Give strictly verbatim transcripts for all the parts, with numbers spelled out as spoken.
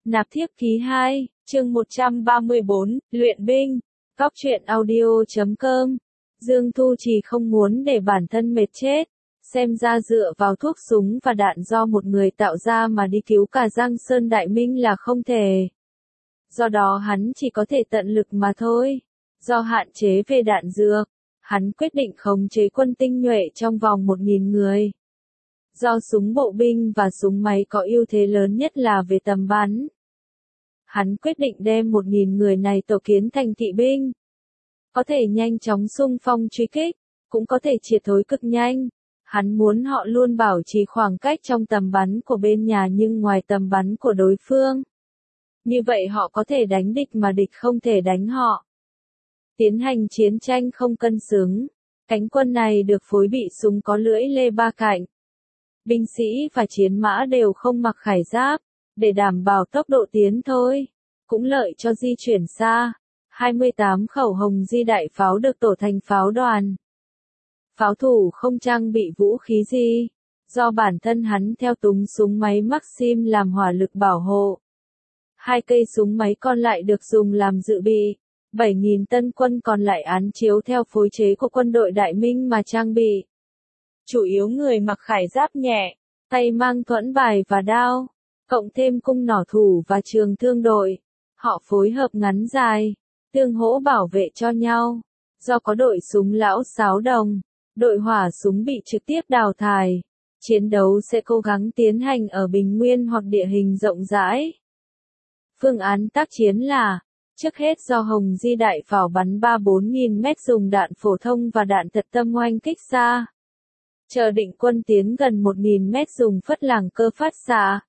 Nạp thiếp ký hai, chương một trăm ba mươi bốn, luyện binh. Góc truyện audio chấm com. Dương Thu Trì không muốn để bản thân mệt chết. Xem ra dựa vào thuốc súng và đạn do một người tạo ra mà đi cứu cả Giang Sơn Đại Minh là không thể. Do đó hắn chỉ có thể tận lực mà thôi. Do hạn chế về đạn dược, hắn quyết định khống chế quân tinh nhuệ trong vòng một nghìn người. Do súng bộ binh và súng máy có ưu thế lớn nhất là về tầm bắn. Hắn quyết định đem một nghìn người này tổ kiến thành kỵ binh. Có thể nhanh chóng xung phong truy kích, cũng có thể triệt thối cực nhanh. Hắn muốn họ luôn bảo trì khoảng cách trong tầm bắn của bên nhà nhưng ngoài tầm bắn của đối phương. Như vậy họ có thể đánh địch mà địch không thể đánh họ. Tiến hành chiến tranh không cân xứng. Cánh quân này được phối bị súng có lưỡi lê ba cạnh. Binh sĩ và chiến mã đều không mặc khải giáp, để đảm bảo tốc độ tiến thôi. Cũng lợi cho di chuyển xa. hai mươi tám khẩu hồng di đại pháo được tổ thành pháo đoàn. Pháo thủ không trang bị vũ khí gì, do bản thân hắn theo túng súng máy Maxim làm hỏa lực bảo hộ. Hai cây súng máy còn lại được dùng làm dự bị. bảy nghìn tân quân còn lại án chiếu theo phối chế của quân đội Đại Minh mà trang bị. Chủ yếu người mặc khải giáp nhẹ, tay mang thuẫn bài và đao, cộng thêm cung nỏ thủ và trường thương đội. Họ phối hợp ngắn dài, tương hỗ bảo vệ cho nhau. Do có đội súng lão sáo đồng, đội hỏa súng bị trực tiếp đào thải. Chiến đấu sẽ cố gắng tiến hành ở bình nguyên hoặc địa hình rộng rãi. Phương án tác chiến là, trước hết do hồng di đại pháo bắn ba bốn nghìn mét dùng đạn phổ thông và đạn thật tâm oanh kích xa. Chờ định quân tiến gần một nghìn mét dùng phất làng cơ phát xạ.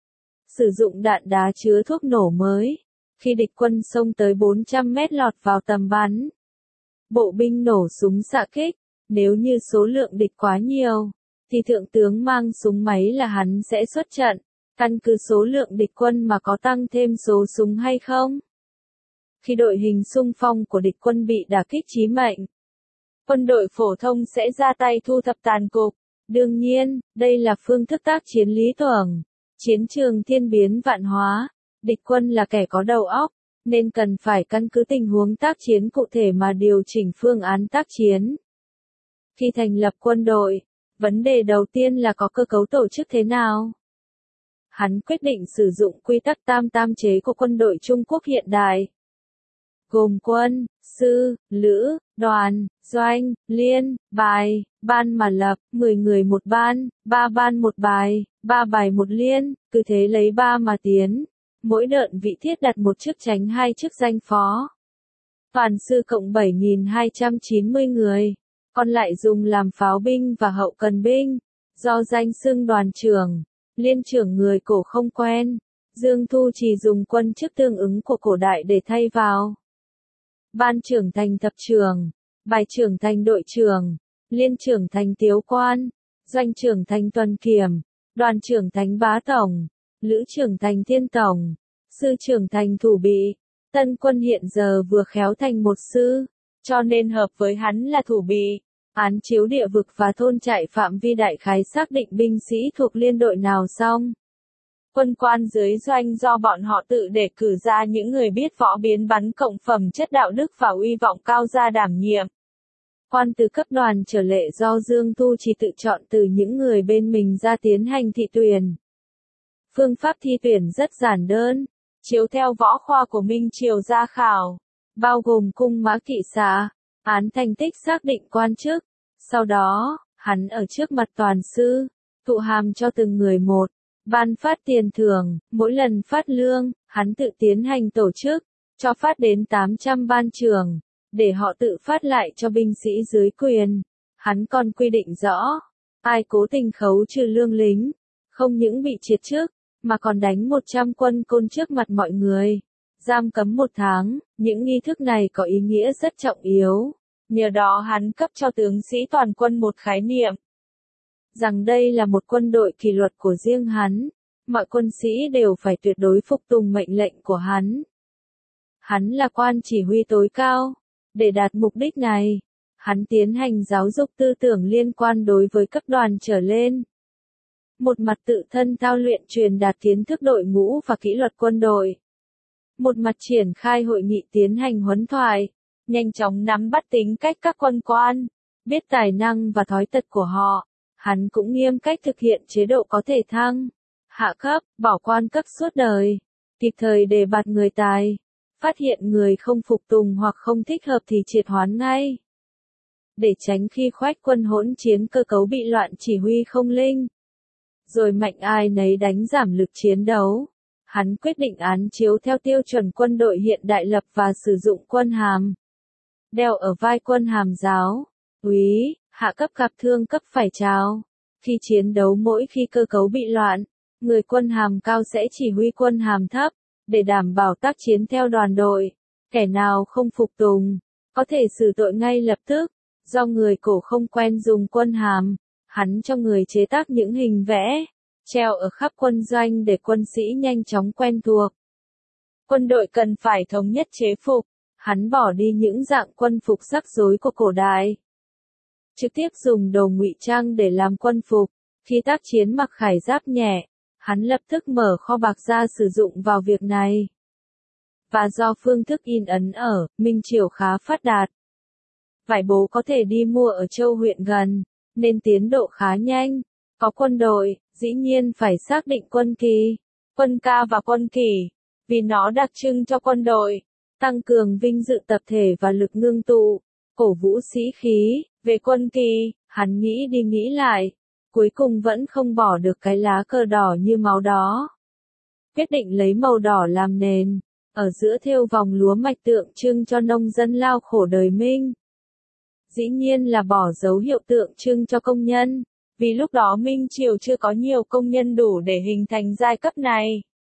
Sử dụng đạn đá chứa thuốc nổ mới. Khi địch quân xông tới bốn trăm mét lọt vào tầm bắn. Bộ binh nổ súng xạ kích. Nếu như số lượng địch quá nhiều, thì thượng tướng mang súng máy là hắn sẽ xuất trận. Căn cứ số lượng địch quân mà có tăng thêm số súng hay không. Khi đội hình xung phong của địch quân bị đả kích chí mệnh, quân đội phổ thông sẽ ra tay thu thập tàn cục. Đương nhiên, đây là phương thức tác chiến lý tưởng. Chiến trường thiên biến vạn hóa, địch quân là kẻ có đầu óc, nên cần phải căn cứ tình huống tác chiến cụ thể mà điều chỉnh phương án tác chiến. Khi thành lập quân đội, vấn đề đầu tiên là có cơ cấu tổ chức thế nào. Hắn quyết định sử dụng quy tắc tam tam chế của quân đội Trung Quốc hiện đại. Gồm quân, sư, lữ, đoàn, doanh, liên, bài, ban mà lập, mười người một ban, ba ban một bài, ba bài một liên, cứ thế lấy ba mà tiến. Mỗi đợt vị thiết đặt một chức chánh hai chức danh phó. Toàn sư cộng bảy nghìn hai trăm chín mươi người, còn lại dùng làm pháo binh và hậu cần binh. Do danh xưng đoàn trưởng, liên trưởng người cổ không quen, Dương Thu Trì dùng quân chức tương ứng của cổ đại để thay vào. Ban trưởng thành thập trưởng, bài trưởng thành đội trưởng, liên trưởng thành tiếu quan, doanh trưởng thành tuần kiểm, đoàn trưởng thành bá tổng, lữ trưởng thành thiên tổng, sư trưởng thành thủ bị. Tân quân hiện giờ vừa khéo thành một sư, cho nên hợp với hắn là thủ bị. Án chiếu địa vực và thôn trại phạm vi đại khái xác định binh sĩ thuộc liên đội nào xong. Quân quan dưới doanh do bọn họ tự đề cử ra những người biết võ biến bắn cộng phẩm chất đạo đức và uy vọng cao ra đảm nhiệm. Quan từ cấp đoàn trở lệ do Dương Thu Trì tự chọn từ những người bên mình ra tiến hành thị tuyển. Phương pháp thi tuyển rất giản đơn, chiếu theo võ khoa của Minh Triều ra khảo, bao gồm cung mã kỵ xạ, án thành tích xác định quan chức. Sau đó, hắn ở trước mặt toàn sư, thụ hàm cho từng người một, ban phát tiền thưởng, mỗi lần phát lương, hắn tự tiến hành tổ chức, cho phát đến tám trăm ban trưởng, để họ tự phát lại cho binh sĩ dưới quyền. Hắn còn quy định rõ, ai cố tình khấu trừ lương lính, không những bị triệt chức, mà còn đánh một trăm quân côn trước mặt mọi người, giam cấm một tháng. Những nghi thức này có ý nghĩa rất trọng yếu. Nhờ đó hắn cấp cho tướng sĩ toàn quân một khái niệm, rằng đây là một quân đội kỷ luật của riêng hắn, mọi quân sĩ đều phải tuyệt đối phục tùng mệnh lệnh của hắn. Hắn là quan chỉ huy tối cao. Để đạt mục đích này, hắn tiến hành giáo dục tư tưởng liên quan đối với cấp đoàn trở lên. một mặt tự thân thao luyện truyền đạt kiến thức đội ngũ và kỷ luật quân đội, một mặt triển khai hội nghị tiến hành huấn thoại, nhanh chóng nắm bắt tính cách các quân quan, biết tài năng và thói tật của họ. Hắn cũng nghiêm cách thực hiện chế độ có thể thăng, hạ cấp, bảo quan cấp suốt đời, kịp thời đề bạt người tài, phát hiện người không phục tùng hoặc không thích hợp thì triệt hoán ngay. Để tránh khi khoách quân hỗn chiến cơ cấu bị loạn chỉ huy không linh, rồi mạnh ai nấy đánh giảm lực chiến đấu. Hắn quyết định án chiếu theo tiêu chuẩn quân đội hiện đại lập và sử dụng quân hàm. Đeo ở vai quân hàm giáo, úy, hạ cấp gặp thương cấp phải trao. Khi chiến đấu mỗi khi cơ cấu bị loạn, người quân hàm cao sẽ chỉ huy quân hàm thấp, để đảm bảo tác chiến theo đoàn đội. Kẻ nào không phục tùng, có thể xử tội ngay lập tức. Do người cổ không quen dùng quân hàm, hắn cho người chế tác những hình vẽ, treo ở khắp quân doanh để quân sĩ nhanh chóng quen thuộc. Quân đội cần phải thống nhất chế phục, hắn bỏ đi những dạng quân phục rắc rối của cổ đại. Trực tiếp dùng đồ ngụy trang để làm quân phục, khi tác chiến mặc khải giáp nhẹ, hắn lập tức mở kho bạc ra sử dụng vào việc này. Và do phương thức in ấn ở Minh Triều khá phát đạt, vải bố có thể đi mua ở châu huyện gần, nên tiến độ khá nhanh. Có quân đội, dĩ nhiên phải xác định quân kỳ, quân ca và quân kỷ, vì nó đặc trưng cho quân đội, tăng cường vinh dự tập thể và lực ngưng tụ, cổ vũ sĩ khí. Về quân kỳ, hắn nghĩ đi nghĩ lại, cuối cùng vẫn không bỏ được cái lá cờ đỏ như máu đó. Quyết định lấy màu đỏ làm nền, ở giữa thêu vòng lúa mạch tượng trưng cho nông dân lao khổ đời Minh. Dĩ nhiên là bỏ dấu hiệu tượng trưng cho công nhân, vì lúc đó Minh Triều chưa có nhiều công nhân đủ để hình thành giai cấp này.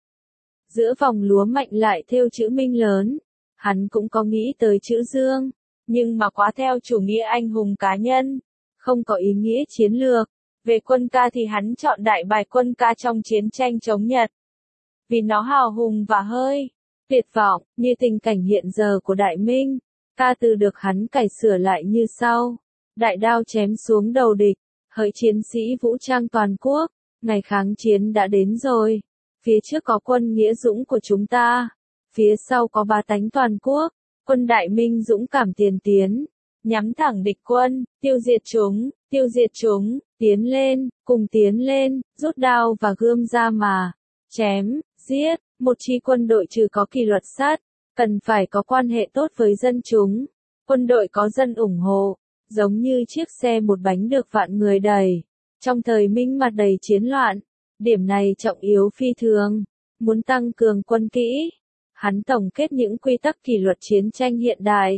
Giữa vòng lúa mạch lại thêu chữ Minh lớn, hắn cũng có nghĩ tới chữ Dương, nhưng mà quá theo chủ nghĩa anh hùng cá nhân, không có ý nghĩa chiến lược. Về quân ca thì hắn chọn đại bài quân ca trong chiến tranh chống Nhật, vì nó hào hùng và hơi tuyệt vọng, như tình cảnh hiện giờ của Đại Minh. Ca từ được hắn cải sửa lại như sau: đại đao chém xuống đầu địch, hỡi chiến sĩ vũ trang toàn quốc, ngày kháng chiến đã đến rồi. Phía trước có quân nghĩa dũng của chúng ta, phía sau có bá tánh toàn quốc, quân Đại Minh dũng cảm tiền tiến, nhắm thẳng địch quân, tiêu diệt chúng, tiêu diệt chúng, tiến lên, cùng tiến lên, rút đao và gươm ra mà chém, giết. Một chi quân đội trừ có kỷ luật sát, cần phải có quan hệ tốt với dân chúng. Quân đội có dân ủng hộ, giống như chiếc xe một bánh được vạn người đẩy. Trong thời Minh mặt đầy chiến loạn, điểm này trọng yếu phi thường. Muốn tăng cường quân kỹ, hắn tổng kết những quy tắc kỷ luật chiến tranh hiện đại.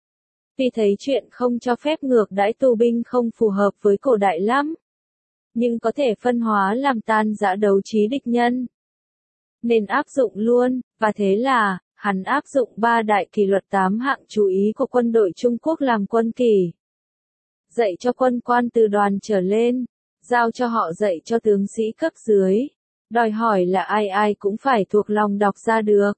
Tuy thấy chuyện không cho phép ngược đãi tù binh không phù hợp với cổ đại lắm, nhưng có thể phân hóa làm tan rã đấu trí địch nhân, nên áp dụng luôn. Và thế là hắn áp dụng ba đại kỷ luật tám hạng chú ý của quân đội Trung Quốc làm quân kỷ. Dạy cho quân quan từ đoàn trở lên, giao cho họ dạy cho tướng sĩ cấp dưới, đòi hỏi là ai ai cũng phải thuộc lòng đọc ra được.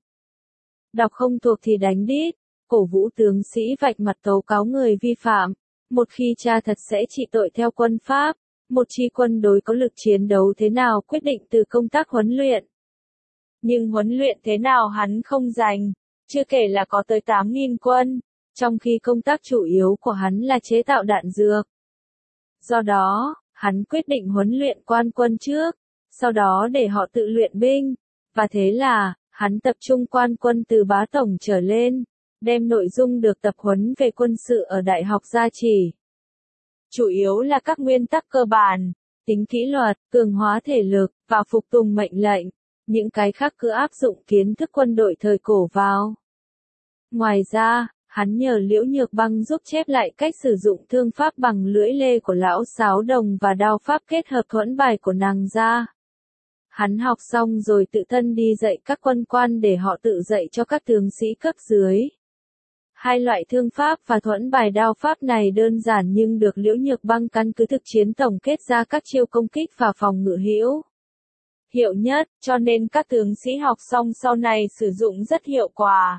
Đọc không thuộc thì đánh đít, cổ vũ tướng sĩ vạch mặt tố cáo người vi phạm. Một khi tra thật sẽ trị tội theo quân pháp. Một chi quân đối có lực chiến đấu thế nào quyết định từ công tác huấn luyện. Nhưng huấn luyện thế nào hắn không dành, chưa kể là có tới tám nghìn quân, trong khi công tác chủ yếu của hắn là chế tạo đạn dược. Do đó, hắn quyết định huấn luyện quan quân trước, sau đó để họ tự luyện binh, và thế là, hắn tập trung quan quân từ bá tổng trở lên, đem nội dung được tập huấn về quân sự ở Đại học ra chỉ. Chủ yếu là các nguyên tắc cơ bản, tính kỷ luật, cường hóa thể lực, và phục tùng mệnh lệnh. Những cái khác cứ áp dụng kiến thức quân đội thời cổ vào. Ngoài ra, hắn nhờ Liễu Nhược Băng giúp chép lại cách sử dụng thương pháp bằng lưỡi lê của Lão Sáo Đồng và đao pháp kết hợp thuẫn bài của nàng ra. Hắn học xong rồi tự thân đi dạy các quân quan để họ tự dạy cho các tướng sĩ cấp dưới. Hai loại thương pháp và thuẫn bài đao pháp này đơn giản nhưng được Liễu Nhược Băng căn cứ thực chiến tổng kết ra các chiêu công kích và phòng ngự hữu hiệu nhất, cho nên các tướng sĩ học xong sau này sử dụng rất hiệu quả.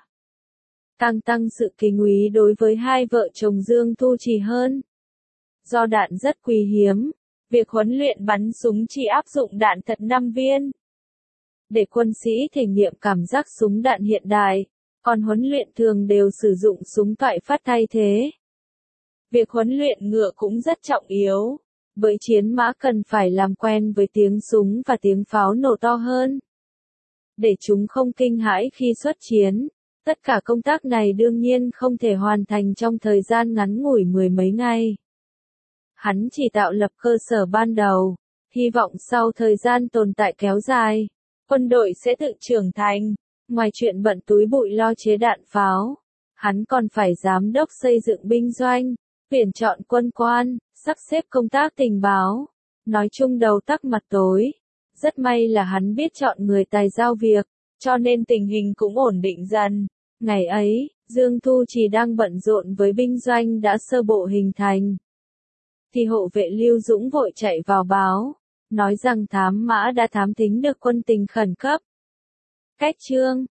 Càng tăng sự kính úy đối với hai vợ chồng Dương Thu Trì hơn. Do đạn rất quý hiếm, Việc huấn luyện bắn súng chỉ áp dụng đạn thật năm viên. Để quân sĩ thể nghiệm cảm giác súng đạn hiện đại, còn huấn luyện thường đều sử dụng súng toại phát thay thế. Việc huấn luyện ngựa cũng rất trọng yếu. Với chiến mã cần phải làm quen với tiếng súng và tiếng pháo nổ to hơn, để chúng không kinh hãi khi xuất chiến. Tất cả công tác này đương nhiên không thể hoàn thành trong thời gian ngắn ngủi mười mấy ngày. Hắn chỉ tạo lập cơ sở ban đầu, hy vọng sau thời gian tồn tại kéo dài, quân đội sẽ tự trưởng thành. Ngoài chuyện bận túi bụi lo chế đạn pháo, hắn còn phải giám đốc xây dựng binh doanh, tuyển chọn quân quan, sắp xếp công tác tình báo. Nói chung đầu tắc mặt tối. Rất may là hắn biết chọn người tài giao việc, cho nên tình hình cũng ổn định dần. Ngày ấy, Dương Thu Trì đang bận rộn với binh doanh đã sơ bộ hình thành, thì hộ vệ Lưu Dũng vội chạy vào báo, nói rằng thám mã đã thám thính được quân tình khẩn cấp. Cách chương